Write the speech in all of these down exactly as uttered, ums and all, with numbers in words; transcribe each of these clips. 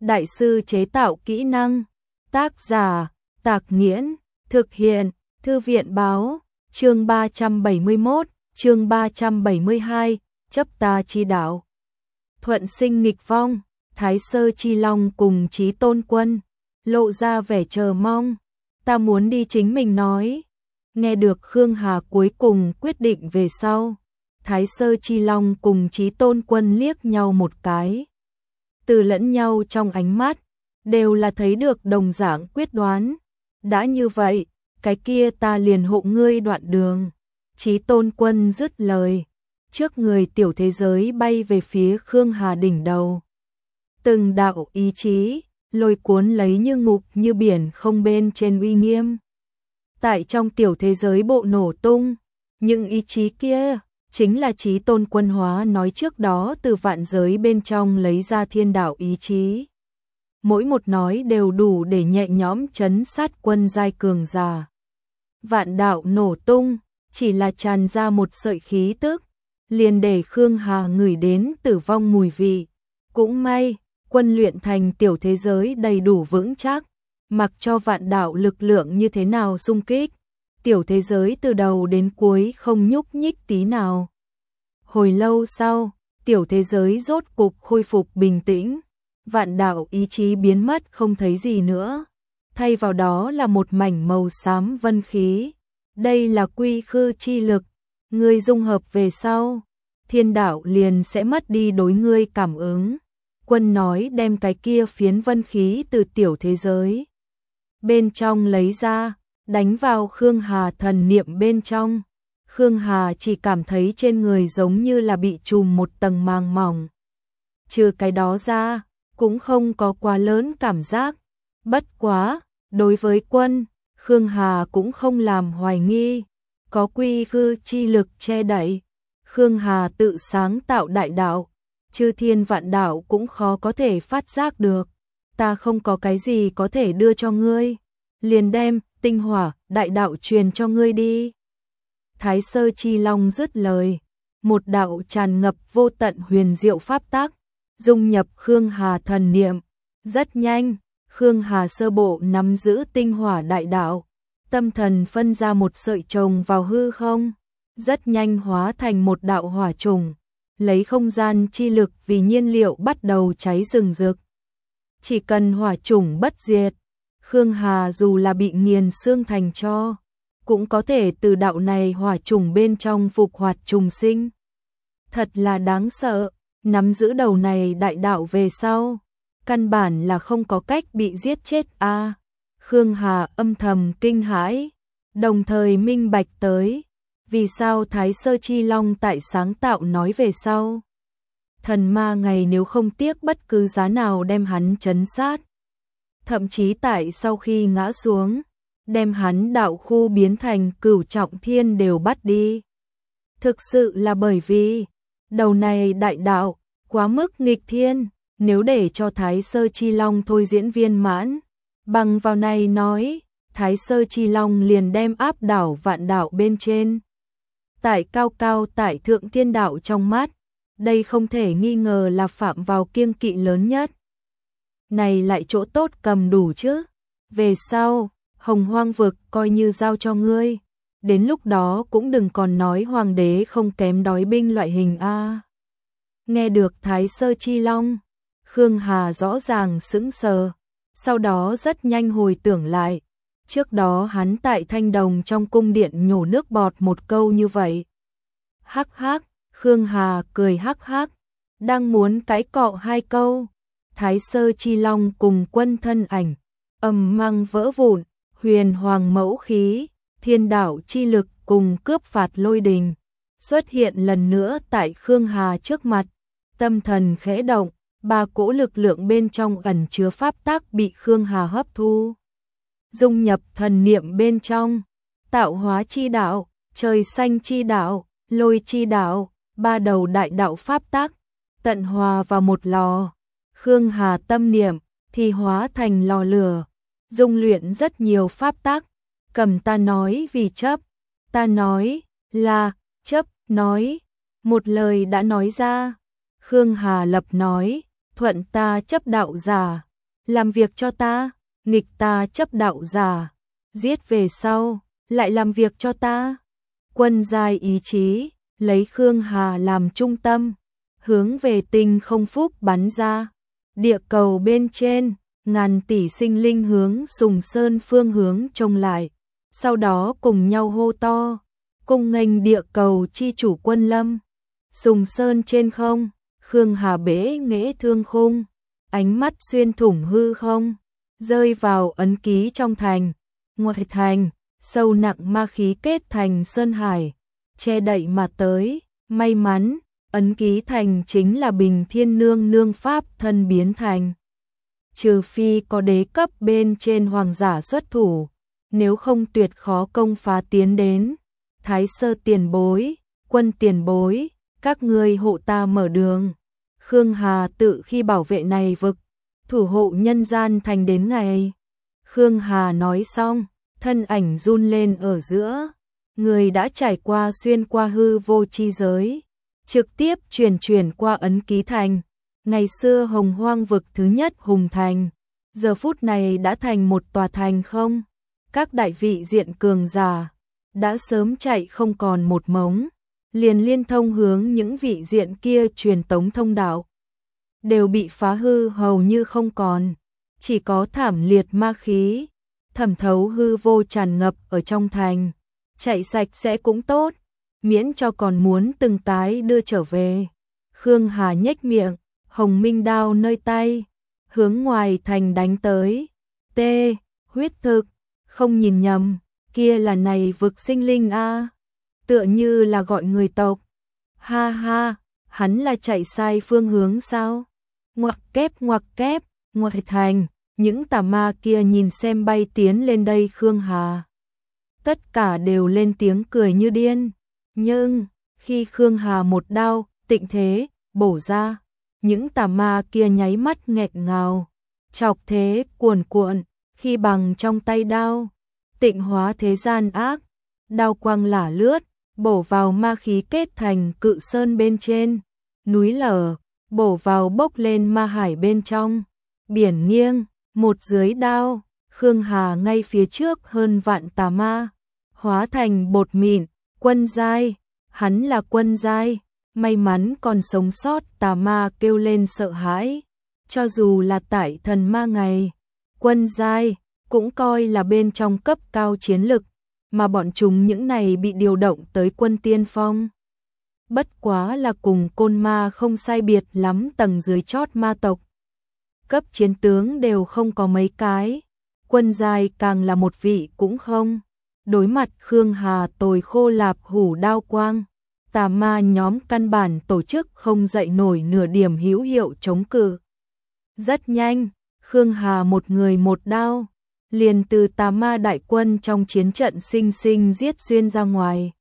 đại sư chế tạo kỹ năng. Tác giả, Tạc Nghiễn, thực hiện, Thư viện báo, chương ba trăm bảy mươi mốt, chương ba trăm bảy mươi hai, chấp ta chi đạo. Thuận sinh nghịch vong, Thái Sơ Chi Long cùng Chí Tôn Quân, lộ ra vẻ chờ mong, ta muốn đi chính mình nói. Nghe được Khương Hà cuối cùng quyết định về sau, Thái Sơ Chi Long cùng Chí Tôn Quân liếc nhau một cái. Từ lẫn nhau trong ánh mắt, đều là thấy được đồng dạng quyết đoán. Đã như vậy, cái kia ta liền hộ ngươi đoạn đường. Chí Tôn Quân dứt lời, trước người tiểu thế giới bay về phía Khương Hà đỉnh đầu. Từng đạo ý chí, lôi cuốn lấy như ngục như biển không bên trên uy nghiêm. Tại trong tiểu thế giới bộ nổ tung, những ý chí kia, chính là Chí Tôn Quân hóa nói trước đó từ vạn giới bên trong lấy ra thiên đạo ý chí. Mỗi một nói đều đủ để nhẹ nhõm trấn sát quân giai cường giả. Vạn đạo nổ tung, chỉ là tràn ra một sợi khí tức, liền để Khương Hà ngửi đến tử vong mùi vị. Cũng may, quân luyện thành tiểu thế giới đầy đủ vững chắc, mặc cho vạn đạo lực lượng như thế nào xung kích, tiểu thế giới từ đầu đến cuối không nhúc nhích tí nào. Hồi lâu sau, tiểu thế giới rốt cục khôi phục bình tĩnh, vạn đạo ý chí biến mất không thấy gì nữa, thay vào đó là một mảnh màu xám vân khí. Đây là quy khư chi lực, ngươi dung hợp về sau, thiên đạo liền sẽ mất đi đối ngươi cảm ứng. Quân nói đem cái kia phiến vân khí từ tiểu thế giới bên trong lấy ra, đánh vào Khương Hà thần niệm bên trong. Khương Hà chỉ cảm thấy trên người giống như là bị trùm một tầng màng mỏng. Trừ cái đó ra, cũng không có quá lớn cảm giác. Bất quá, đối với quân, Khương Hà cũng không làm hoài nghi. Có quy khư chi lực che đậy, Khương Hà tự sáng tạo đại đạo, chư thiên vạn đạo cũng khó có thể phát giác được. Ta không có cái gì có thể đưa cho ngươi, liền đem tinh hỏa đại đạo truyền cho ngươi đi. Thái Sơ Chi Long dứt lời, một đạo tràn ngập vô tận huyền diệu pháp tắc, dung nhập Khương Hà thần niệm. Rất nhanh, Khương Hà sơ bộ nắm giữ tinh hỏa đại đạo, tâm thần phân ra một sợi trồng vào hư không, rất nhanh hóa thành một đạo hỏa trùng, lấy không gian chi lực vì nhiên liệu bắt đầu cháy rừng rực. Chỉ cần hỏa trùng bất diệt, Khương Hà dù là bị nghiền xương thành tro, cũng có thể từ đạo này hỏa trùng bên trong phục hoạt trùng sinh. Thật là đáng sợ, nắm giữ đầu này đại đạo về sau, căn bản là không có cách bị giết chết a. À, Khương Hà âm thầm kinh hãi, đồng thời minh bạch tới, vì sao Thái Sơ Chi Long tại sáng tạo nói về sau. Thần ma ngày nếu không tiếc bất cứ giá nào đem hắn trấn sát. Thậm chí tại sau khi ngã xuống, đem hắn đạo khu biến thành cửu trọng thiên đều bắt đi. Thực sự là bởi vì, đầu này đại đạo, quá mức nghịch thiên, nếu để cho Thái Sơ Chi Long thôi diễn viên mãn. Bằng vào này nói, Thái Sơ Chi Long liền đem áp đảo vạn đạo bên trên. Tại cao cao tại thượng thiên đạo trong mắt, đây không thể nghi ngờ là phạm vào kiêng kỵ lớn nhất. Này lại chỗ tốt cầm đủ chứ. Về sau, Hồng Hoang vực coi như giao cho ngươi. Đến lúc đó cũng đừng còn nói hoàng đế không kém đói binh loại hình a. Nghe được Thái Sơ Chi Long, Khương Hà rõ ràng sững sờ, sau đó rất nhanh hồi tưởng lại. Trước đó hắn tại Thanh Đồng trong cung điện nhổ nước bọt một câu như vậy. Hắc hắc, Khương Hà cười hắc hắc, đang muốn cãi cọ hai câu. Thái Sơ Chi Long cùng quân thân ảnh, ầm mang vỡ vụn, huyền hoàng mẫu khí, thiên đạo chi lực cùng cướp phạt lôi đình, xuất hiện lần nữa tại Khương Hà trước mặt. Tâm thần khẽ động, ba cỗ lực lượng bên trong ẩn chứa pháp tắc bị Khương Hà hấp thu, dung nhập thần niệm bên trong. Tạo hóa chi đạo, trời xanh chi đạo, lôi chi đạo, ba đầu đại đạo pháp tắc, tận hòa vào một lò. Khương Hà tâm niệm thì hóa thành lò lửa, dung luyện rất nhiều pháp tắc. Cầm ta nói vì chấp, ta nói là chấp, nói một lời đã nói ra. Khương Hà lập nói, thuận ta chấp đạo giả, làm việc cho ta, nghịch ta chấp đạo giả, giết về sau, lại làm việc cho ta. Quân giai ý chí, lấy Khương Hà làm trung tâm, hướng về tinh không phúc bắn ra. Địa cầu bên trên, ngàn tỷ sinh linh hướng Sùng Sơn phương hướng trông lại, sau đó cùng nhau hô to, cung nghênh địa cầu chi chủ quân lâm. Sùng Sơn trên không, Khương Hà bế nghệ thương khung, ánh mắt xuyên thủng hư không, rơi vào ấn ký trong thành. Ngoài thành, sâu nặng ma khí kết thành sơn hải, che đậy mà tới. May mắn, ấn ký thành chính là Bình Thiên Nương nương pháp thân biến thành. Trừ phi có đế cấp bên trên hoàng giả xuất thủ, nếu không tuyệt khó công phá tiến đến. Thái sơ tiền bối, quân tiền bối, các ngươi hộ ta mở đường. Khương Hà tự khi bảo vệ này vực, thủ hộ nhân gian thành đến ngày. Khương Hà nói xong, thân ảnh run lên ở giữa, người đã trải qua xuyên qua hư vô chi giới, trực tiếp truyền truyền qua ấn ký thành. Ngày xưa hồng hoang vực thứ nhất hùng thành, giờ phút này đã thành một tòa thành không. Các đại vị diện cường giả đã sớm chạy không còn một mống, liền liên thông hướng những vị diện kia truyền tống thông đạo, đều bị phá hư hầu như không còn, chỉ có thảm liệt ma khí, thẩm thấu hư vô tràn ngập ở trong thành, chạy sạch sẽ cũng tốt, miễn cho còn muốn từng cái đưa trở về. Khương Hà nhếch miệng, hồng minh đao nơi tay, hướng ngoài thành đánh tới. T, huyết thực, không nhìn nhầm, kia là này vực sinh linh a, tựa như là gọi người tộc. Ha ha, hắn là chạy sai phương hướng sao? Ngoặc kép ngoặc kép, ngoài thành, những tà ma kia nhìn xem bay tiến lên đây Khương Hà. Tất cả đều lên tiếng cười như điên, nhưng khi Khương Hà một đao, tịnh thế, bổ ra, những tà ma kia nháy mắt nghẹt ngào, chọc thế cuồn cuộn, khi bằng trong tay đao, tịnh hóa thế gian ác, đao quang lả lướt, bổ vào ma khí kết thành cự sơn bên trên, núi lở, bổ vào bốc lên ma hải bên trong, biển nghiêng, một dưới đao, Khương Hà ngay phía trước hơn vạn tà ma, hóa thành bột mịn, quân giai, hắn là quân giai, may mắn còn sống sót. Tà ma kêu lên sợ hãi, cho dù là tại thần ma ngày, quân giai cũng coi là bên trong cấp cao chiến lực, mà bọn chúng những này bị điều động tới quân tiên phong. Bất quá là cùng côn ma không sai biệt lắm tầng dưới chót ma tộc. Cấp chiến tướng đều không có mấy cái, quân giai càng là một vị cũng không. Đối mặt Khương Hà tồi khô lạp hủ đao quang, tà ma nhóm căn bản tổ chức không dậy nổi nửa điểm hữu hiệu chống cự. Rất nhanh, Khương Hà một người một đao, liền từ tà ma đại quân trong chiến trận sinh sinh giết xuyên ra ngoài.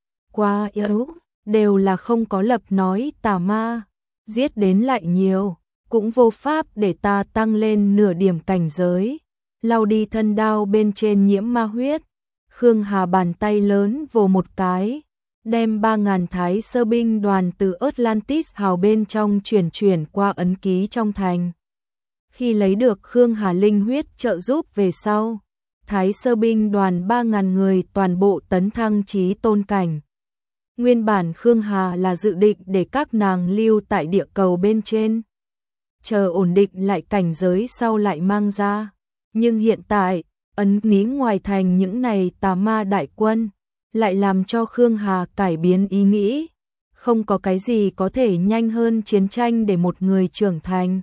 Quá yếu, đều là không có lập nói tà ma, giết đến lại nhiều, cũng vô pháp để ta tăng lên nửa điểm cảnh giới. Lau đi thân đao bên trên nhiễm ma huyết, Khương Hà bàn tay lớn vồ một cái, đem ba ngàn thái sơ binh đoàn từ Atlantis hào bên trong chuyển chuyển qua ấn ký trong thành. Khi lấy được Khương Hà linh huyết trợ giúp về sau, thái sơ binh đoàn ba ngàn người toàn bộ tấn thăng chí tôn cảnh. Nguyên bản Khương Hà là dự định để các nàng lưu tại địa cầu bên trên, chờ ổn định lại cảnh giới sau lại mang ra. Nhưng hiện tại, ấn ký ngoài thành những này tà ma đại quân, lại làm cho Khương Hà cải biến ý nghĩ. Không có cái gì có thể nhanh hơn chiến tranh để một người trưởng thành.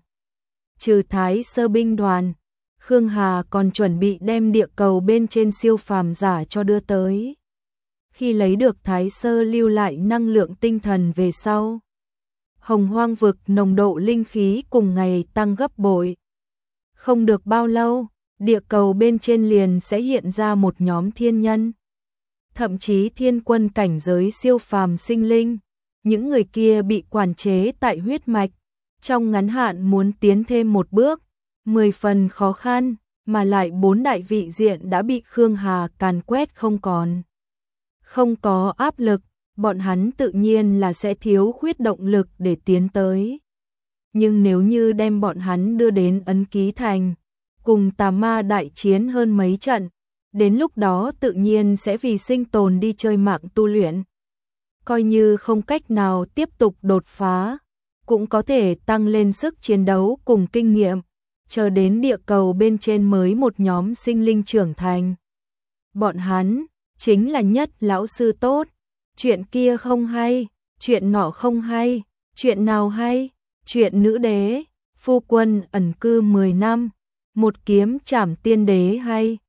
Trừ thái sơ binh đoàn, Khương Hà còn chuẩn bị đem địa cầu bên trên siêu phàm giả cho đưa tới. Khi lấy được thái sơ lưu lại năng lượng tinh thần về sau, hồng hoang vực nồng độ linh khí cùng ngày tăng gấp bội. Không được bao lâu, địa cầu bên trên liền sẽ hiện ra một nhóm thiên nhân, thậm chí thiên quân cảnh giới siêu phàm sinh linh. Những người kia bị quản chế tại huyết mạch, trong ngắn hạn muốn tiến thêm một bước, mười phần khó khăn, mà lại bốn đại vị diện đã bị Khương Hà càn quét không còn. Không có áp lực, bọn hắn tự nhiên là sẽ thiếu khuyết động lực để tiến tới. nhưng nếu như đem bọn hắn đưa đến Ấn Ký Thành, cùng tà ma đại chiến hơn mấy trận, đến lúc đó tự nhiên sẽ vì sinh tồn đi chơi mạng tu luyện. Coi như không cách nào tiếp tục đột phá, cũng có thể tăng lên sức chiến đấu cùng kinh nghiệm, chờ đến địa cầu bên trên mới một nhóm sinh linh trưởng thành. Bọn hắn chính là nhất lão sư tốt, chuyện kia không hay, chuyện nọ không hay, chuyện nào hay, chuyện nữ đế, phu quân ẩn cư mười năm, một kiếm trảm tiên đế hay.